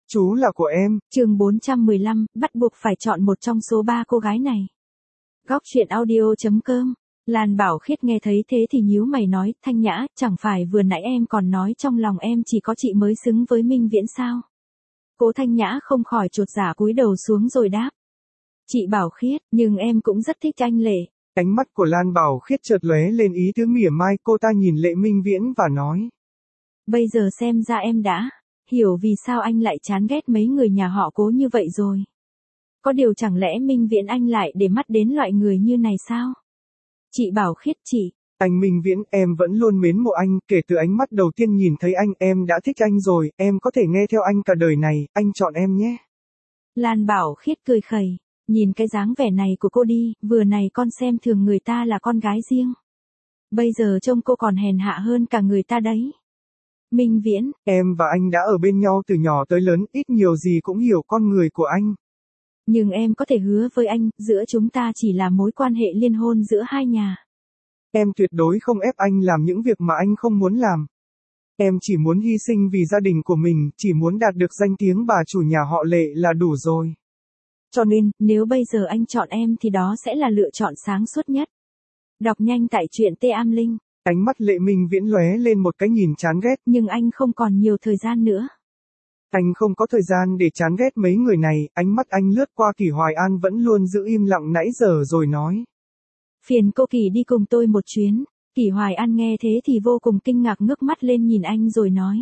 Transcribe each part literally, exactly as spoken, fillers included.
Chú là của em. Chương bốn trăm mười lăm, bắt buộc phải chọn một trong số ba cô gái này. Góc truyện audio chấm com. Lan Bảo Khiết nghe thấy thế thì nhíu mày nói, Thanh Nhã, chẳng phải vừa nãy em còn nói trong lòng em chỉ có chị mới xứng với Minh Viễn sao? Cố Thanh Nhã không khỏi chột dạ cúi đầu xuống rồi đáp. Chị Bảo Khiết, nhưng em cũng rất thích anh Lệ. Ánh mắt của Lan Bảo Khiết chợt lóe lên ý tứ mỉa mai, cô ta nhìn Lệ Minh Viễn và nói. Bây giờ xem ra em đã hiểu vì sao anh lại chán ghét mấy người nhà họ Cố như vậy rồi. Có điều chẳng lẽ Minh Viễn anh lại để mắt đến loại người như này sao? Chị Bảo Khiết chị. Anh Minh Viễn, em vẫn luôn mến mộ anh, kể từ ánh mắt đầu tiên nhìn thấy anh, em đã thích anh rồi, em có thể nghe theo anh cả đời này, anh chọn em nhé. Lan Bảo Khiết cười khẩy, nhìn cái dáng vẻ này của cô đi, vừa này con xem thường người ta là con gái riêng. Bây giờ trông cô còn hèn hạ hơn cả người ta đấy. Minh Viễn, em và anh đã ở bên nhau từ nhỏ tới lớn, ít nhiều gì cũng hiểu con người của anh. Nhưng em có thể hứa với anh, giữa chúng ta chỉ là mối quan hệ liên hôn giữa hai nhà. Em tuyệt đối không ép anh làm những việc mà anh không muốn làm. Em chỉ muốn hy sinh vì gia đình của mình, chỉ muốn đạt được danh tiếng bà chủ nhà họ Lệ là đủ rồi. Cho nên, nếu bây giờ anh chọn em thì đó sẽ là lựa chọn sáng suốt nhất. Đọc nhanh tại truyện Tê Am Linh. Ánh mắt Lệ Minh Viễn lóe lên một cái nhìn chán ghét. Nhưng anh không còn nhiều thời gian nữa. Anh không có thời gian để chán ghét mấy người này, ánh mắt anh lướt qua Kỷ Hoài An vẫn luôn giữ im lặng nãy giờ rồi nói. Phiền cô Kỳ đi cùng tôi một chuyến. Kỷ Hoài An nghe thế thì vô cùng kinh ngạc ngước mắt lên nhìn anh rồi nói.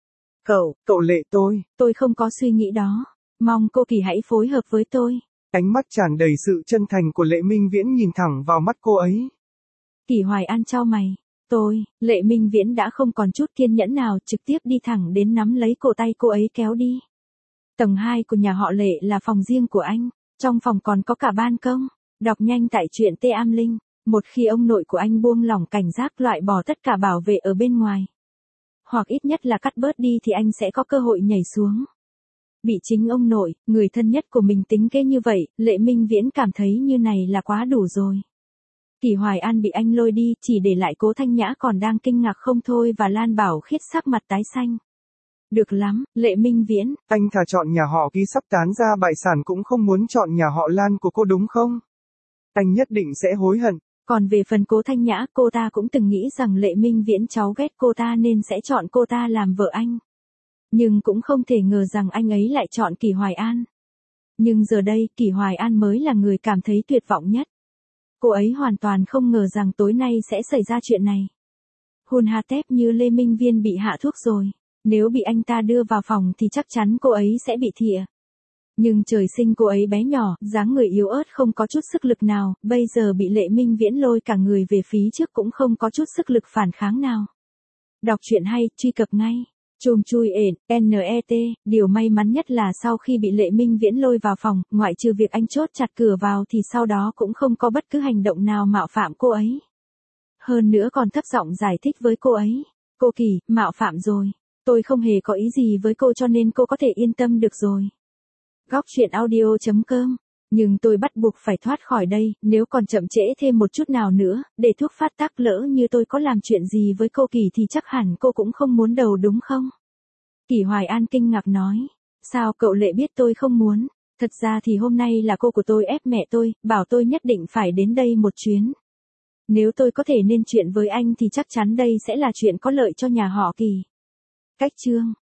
Cậu, cậu Lệ tôi. Tôi không có suy nghĩ đó. Mong cô Kỳ hãy phối hợp với tôi. Ánh mắt tràn đầy sự chân thành của Lệ Minh Viễn nhìn thẳng vào mắt cô ấy. Kỷ Hoài An chau mày. Tôi, Lệ Minh Viễn đã không còn chút kiên nhẫn nào, trực tiếp đi thẳng đến nắm lấy cổ tay cô ấy kéo đi. Tầng hai của nhà họ Lệ là phòng riêng của anh, trong phòng còn có cả ban công. Đọc nhanh tại truyện Tê Am Linh. Một khi ông nội của anh buông lỏng cảnh giác loại bỏ tất cả bảo vệ ở bên ngoài, hoặc ít nhất là cắt bớt đi thì anh sẽ có cơ hội nhảy xuống. Bị chính ông nội, người thân nhất của mình tính kế như vậy, Lệ Minh Viễn cảm thấy như này là quá đủ rồi. Kỷ Hoài An bị anh lôi đi, chỉ để lại Cố Thanh Nhã còn đang kinh ngạc không thôi và Lan Bảo Khiết sắc mặt tái xanh. Được lắm, Lệ Minh Viễn. Anh thà chọn nhà họ Ký sắp tán ra bại sản cũng không muốn chọn nhà họ Lan của cô đúng không? Anh nhất định sẽ hối hận. Còn về phần Cố Thanh Nhã, cô ta cũng từng nghĩ rằng Lệ Minh Viễn cháu ghét cô ta nên sẽ chọn cô ta làm vợ anh. Nhưng cũng không thể ngờ rằng anh ấy lại chọn Kỷ Hoài An. Nhưng giờ đây, Kỷ Hoài An mới là người cảm thấy tuyệt vọng nhất. Cô ấy hoàn toàn không ngờ rằng tối nay sẽ xảy ra chuyện này. Hun ha tép như Lê Minh Viễn bị hạ thuốc rồi. Nếu bị anh ta đưa vào phòng thì chắc chắn cô ấy sẽ bị thịa. Nhưng trời sinh cô ấy bé nhỏ, dáng người yếu ớt không có chút sức lực nào, bây giờ bị Lệ Minh Viễn lôi cả người về phía trước cũng không có chút sức lực phản kháng nào. Đọc truyện hay, truy cập ngay. Chùm chui ện, net, điều may mắn nhất là sau khi bị Lệ Minh Viễn lôi vào phòng, ngoại trừ việc anh chốt chặt cửa vào thì sau đó cũng không có bất cứ hành động nào mạo phạm cô ấy. Hơn nữa còn thấp giọng giải thích với cô ấy. Cô Kỳ, mạo phạm rồi. Tôi không hề có ý gì với cô cho nên cô có thể yên tâm được rồi. Góc truyện audio chấm com. Nhưng tôi bắt buộc phải thoát khỏi đây, nếu còn chậm trễ thêm một chút nào nữa, để thuốc phát tác lỡ như tôi có làm chuyện gì với cô Kỳ thì chắc hẳn cô cũng không muốn đầu đúng không? Kỷ Hoài An kinh ngạc nói. Sao cậu Lệ biết tôi không muốn? Thật ra thì hôm nay là cô của tôi ép mẹ tôi, bảo tôi nhất định phải đến đây một chuyến. Nếu tôi có thể nên chuyện với anh thì chắc chắn đây sẽ là chuyện có lợi cho nhà họ Kỳ. Cách chương